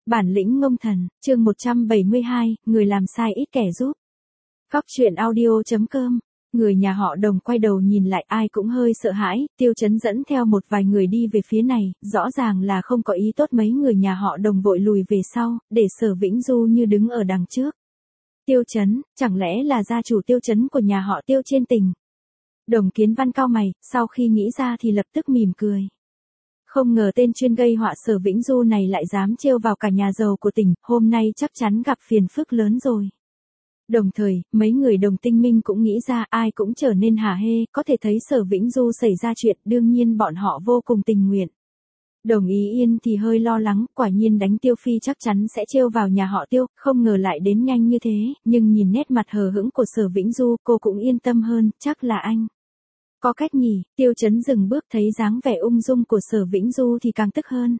Bản lĩnh ngông thần, chương 172, người làm sai ít kẻ giúp. Góc truyện audio.com. Người nhà họ Đồng quay đầu nhìn lại, ai cũng hơi sợ hãi. Tiêu Chấn dẫn theo một vài người đi về phía này, rõ ràng là không có ý tốt. Mấy người nhà họ Đồng vội lùi về sau, để Sở Vĩnh Du như đứng ở đằng trước. Tiêu Chấn, chẳng lẽ là gia chủ Tiêu Chấn của nhà họ Tiêu trên tỉnh? Đồng Kiến Văn cau mày, sau khi nghĩ ra thì lập tức mỉm cười. Không ngờ tên chuyên gây họa Sở Vĩnh Du này lại dám trêu vào cả nhà giàu của tỉnh, hôm nay chắc chắn gặp phiền phức lớn rồi. Đồng thời, mấy người Đồng Tinh Minh cũng nghĩ ra, ai cũng trở nên hả hê, có thể thấy Sở Vĩnh Du xảy ra chuyện, đương nhiên bọn họ vô cùng tình nguyện. Đồng Ý Yên thì hơi lo lắng, quả nhiên đánh Tiêu Phi chắc chắn sẽ trêu vào nhà họ Tiêu, không ngờ lại đến nhanh như thế, nhưng nhìn nét mặt hờ hững của Sở Vĩnh Du, cô cũng yên tâm hơn, chắc là anh. Có cách nhỉ, Tiêu Chấn dừng bước, thấy dáng vẻ ung dung của Sở Vĩnh Du thì càng tức hơn.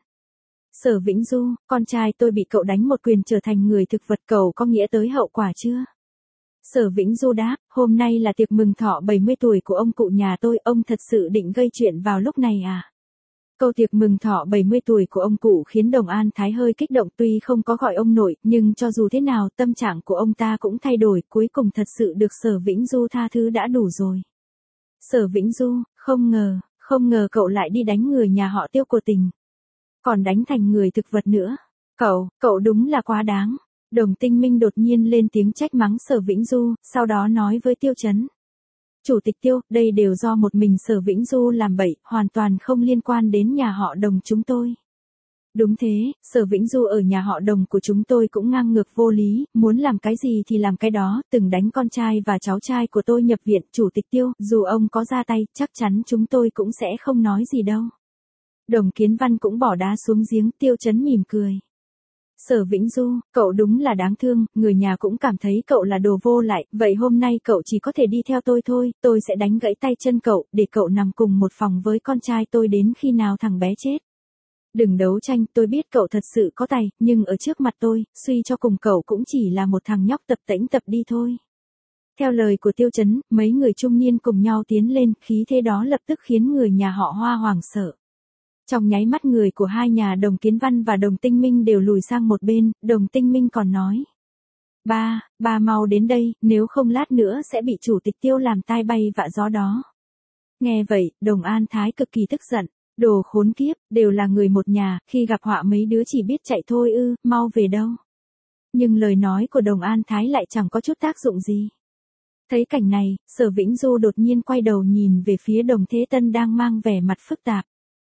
Sở Vĩnh Du, con trai tôi bị cậu đánh một quyền trở thành người thực vật, cậu có nghĩa tới hậu quả chưa? Sở Vĩnh Du đáp, hôm nay là tiệc mừng thọ 70 tuổi của ông cụ nhà tôi, ông thật sự định gây chuyện vào lúc này à? Câu tiệc mừng thọ 70 tuổi của ông cụ khiến Đồng An Thái hơi kích động, tuy không có gọi ông nội, nhưng cho dù thế nào tâm trạng của ông ta cũng thay đổi, cuối cùng thật sự được Sở Vĩnh Du tha thứ đã đủ rồi. Sở Vĩnh Du, không ngờ cậu lại đi đánh người nhà họ Tiêu của tỉnh. Còn đánh thành người thực vật nữa. Cậu đúng là quá đáng. Đồng Tinh Minh đột nhiên lên tiếng trách mắng Sở Vĩnh Du, sau đó nói với Tiêu Chấn. Chủ tịch Tiêu, đây đều do một mình Sở Vĩnh Du làm bậy, hoàn toàn không liên quan đến nhà họ Đồng chúng tôi. Đúng thế, Sở Vĩnh Du ở nhà họ Đồng của chúng tôi cũng ngang ngược vô lý, muốn làm cái gì thì làm cái đó, từng đánh con trai và cháu trai của tôi nhập viện. Chủ tịch Tiêu, dù ông có ra tay, chắc chắn chúng tôi cũng sẽ không nói gì đâu. Đồng Kiến Văn cũng bỏ đá xuống giếng. Tiêu Chấn mỉm cười. Sở Vĩnh Du, cậu đúng là đáng thương, người nhà cũng cảm thấy cậu là đồ vô lại, vậy hôm nay cậu chỉ có thể đi theo tôi thôi, tôi sẽ đánh gãy tay chân cậu, để cậu nằm cùng một phòng với con trai tôi đến khi nào thằng bé chết. Đừng đấu tranh, tôi biết cậu thật sự có tài, nhưng ở trước mặt tôi, suy cho cùng cậu cũng chỉ là một thằng nhóc tập tễnh tập đi thôi. Theo lời của Tiêu Chấn, mấy người trung niên cùng nhau tiến lên, khí thế đó lập tức khiến người nhà họ Hoa hoảng sợ. Trong nháy mắt người của hai nhà Đồng Kiến Văn và Đồng Tinh Minh đều lùi sang một bên, Đồng Tinh Minh còn nói. Ba mau đến đây, nếu không lát nữa sẽ bị chủ tịch Tiêu làm tai bay vạ gió đó. Nghe vậy, Đồng An Thái cực kỳ tức giận. Đồ khốn kiếp, đều là người một nhà, khi gặp họa mấy đứa chỉ biết chạy thôi ư, mau về đâu. Nhưng lời nói của Đồng An Thái lại chẳng có chút tác dụng gì. Thấy cảnh này, Sở Vĩnh Du đột nhiên quay đầu nhìn về phía Đồng Thế Tân đang mang vẻ mặt phức tạp.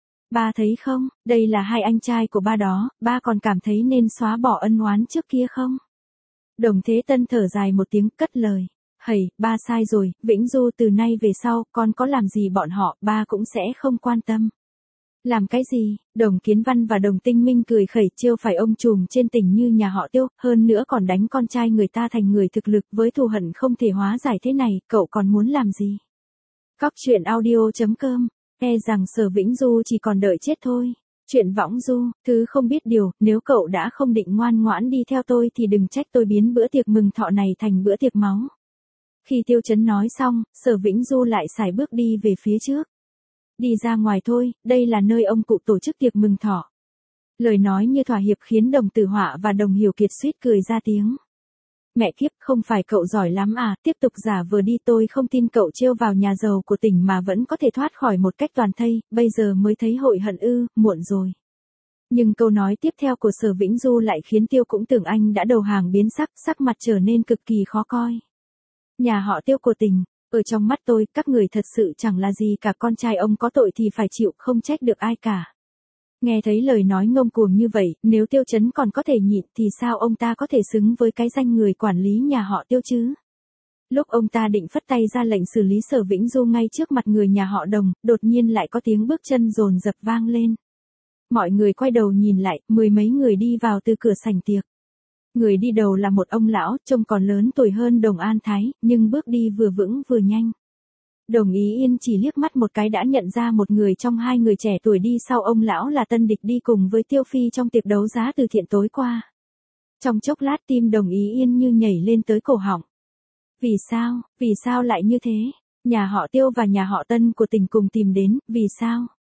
Ba thấy không, đây là hai anh trai của ba đó, ba còn cảm thấy nên xóa bỏ ân oán trước kia không? Đồng Thế Tân thở dài một tiếng, cất lời. Hầy, ba sai rồi, Vĩnh Du, từ nay về sau, con có làm gì bọn họ, ba cũng sẽ không quan tâm. Làm cái gì? Đồng Kiến Văn và Đồng Tinh Minh cười khẩy, trêu phải ông trùm trên tỉnh như nhà họ Tiêu, hơn nữa còn đánh con trai người ta thành người thực lực, với thù hận không thể hóa giải thế này, cậu còn muốn làm gì? Góc truyện audio.com. E rằng Sở Vĩnh Du chỉ còn đợi chết thôi. Chuyện võng du, thứ không biết điều, nếu cậu đã không định ngoan ngoãn đi theo tôi thì đừng trách tôi biến bữa tiệc mừng thọ này thành bữa tiệc máu. Khi Tiêu Chấn nói xong, Sở Vĩnh Du lại sải bước đi về phía trước. Đi ra ngoài thôi, đây là nơi ông cụ tổ chức tiệc mừng thọ. Lời nói như thỏa hiệp khiến Đồng Tử Họa và Đồng Hiểu Kiệt suýt cười ra tiếng. Mẹ kiếp, không phải cậu giỏi lắm à, tiếp tục giả vờ đi, tôi không tin cậu trêu vào nhà giàu của tỉnh mà vẫn có thể thoát khỏi một cách toàn thây, bây giờ mới thấy hội hận ư, muộn rồi. Nhưng câu nói tiếp theo của Sở Vĩnh Du lại khiến Tiêu cũng tưởng anh đã đầu hàng biến sắc, sắc mặt trở nên cực kỳ khó coi. Nhà họ Tiêu của tỉnh, ở trong mắt tôi, các người thật sự chẳng là gì cả, con trai ông có tội thì phải chịu, không trách được ai cả. Nghe thấy lời nói ngông cuồng như vậy, nếu Tiêu Chấn còn có thể nhịn thì sao ông ta có thể xứng với cái danh người quản lý nhà họ Tiêu chứ? Lúc ông ta định phất tay ra lệnh xử lý Sở Vĩnh Du ngay trước mặt người nhà họ Đồng, đột nhiên lại có tiếng bước chân dồn dập vang lên. Mọi người quay đầu nhìn lại, mười mấy người đi vào từ cửa sảnh tiệc. Người đi đầu là một ông lão, trông còn lớn tuổi hơn Đồng An Thái, nhưng bước đi vừa vững vừa nhanh. Đồng Ý Yên chỉ liếc mắt một cái đã nhận ra một người trong hai người trẻ tuổi đi sau ông lão là tân địch đi cùng với Tiêu Phi trong tiệc đấu giá từ thiện tối qua. Trong chốc lát tim Đồng Ý Yên như nhảy lên tới cổ họng. Vì sao lại như thế? Nhà họ Tiêu và nhà họ Tân của tỉnh cùng tìm đến, vì sao?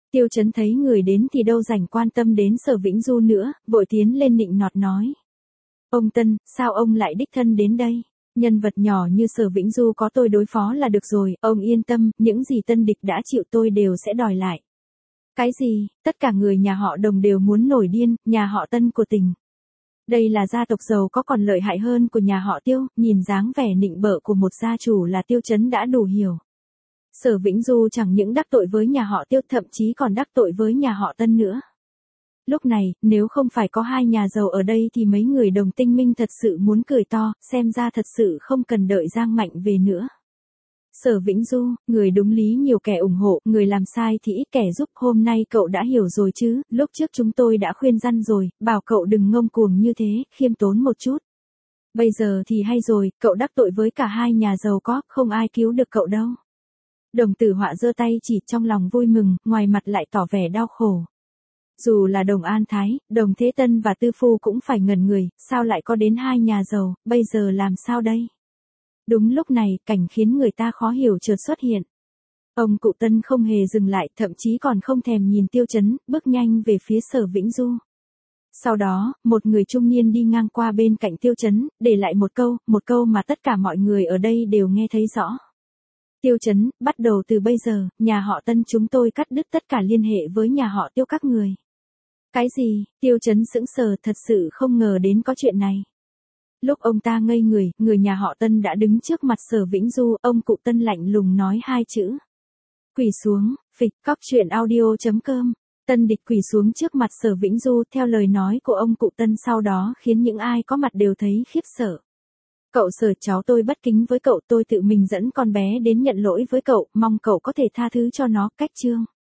Tiêu Chấn thấy người đến thì đâu rảnh quan tâm đến Sở Vĩnh Du nữa, vội tiến lên nịnh nọt nói. Ông Tân, sao ông lại đích thân đến đây? Nhân vật nhỏ như Sở Vĩnh Du có tôi đối phó là được rồi, ông yên tâm, những gì Tân địch đã chịu tôi đều sẽ đòi lại. Cái gì, tất cả người nhà họ Đồng đều muốn nổi điên, nhà họ Tân của tỉnh. Đây là gia tộc giàu có còn lợi hại hơn của nhà họ Tiêu, nhìn dáng vẻ nịnh bợ của một gia chủ là Tiêu Chấn đã đủ hiểu. Sở Vĩnh Du chẳng những đắc tội với nhà họ Tiêu, thậm chí còn đắc tội với nhà họ Tân nữa. Lúc này, nếu không phải có hai nhà giàu ở đây thì mấy người Đồng tinh minh thật sự muốn cười to, xem ra thật sự không cần đợi Giang Mạnh về nữa. Sở Vĩnh Du, người đúng lý nhiều kẻ ủng hộ, người làm sai thì ít kẻ giúp, hôm nay cậu đã hiểu rồi chứ, lúc trước chúng tôi đã khuyên răn rồi, bảo cậu đừng ngông cuồng như thế, khiêm tốn một chút. Bây giờ thì hay rồi, cậu đắc tội với cả hai nhà giàu có, không ai cứu được cậu đâu. Đồng Tử Họa giơ tay chỉ, trong lòng vui mừng, ngoài mặt lại tỏ vẻ đau khổ. Dù là Đồng An Thái, Đồng Thế Tân và Tư Phu cũng phải ngẩn người, sao lại có đến hai nhà giàu, bây giờ làm sao đây? Đúng lúc này, cảnh khiến người ta khó hiểu chợt xuất hiện. Ông cụ Tân không hề dừng lại, thậm chí còn không thèm nhìn Tiêu Chấn, bước nhanh về phía Sở Vĩnh Du. Sau đó, một người trung niên đi ngang qua bên cạnh Tiêu Chấn, để lại một câu mà tất cả mọi người ở đây đều nghe thấy rõ. Tiêu Chấn, bắt đầu từ bây giờ, nhà họ Tân chúng tôi cắt đứt tất cả liên hệ với nhà họ Tiêu các người. Cái gì? Tiêu Chấn sững sờ, thật sự không ngờ đến có chuyện này. Lúc ông ta ngây người, người nhà họ Tân đã đứng trước mặt Sở Vĩnh Du, ông cụ Tân lạnh lùng nói hai chữ. Quỳ xuống, phịch. Cóc truyện audio.com. Tân địch quỳ xuống trước mặt Sở Vĩnh Du, theo lời nói của ông cụ Tân sau đó khiến những ai có mặt đều thấy khiếp sợ. Cậu Sở, cháu tôi bất kính với cậu, tôi tự mình dẫn con bé đến nhận lỗi với cậu, mong cậu có thể tha thứ cho nó. Cách chương.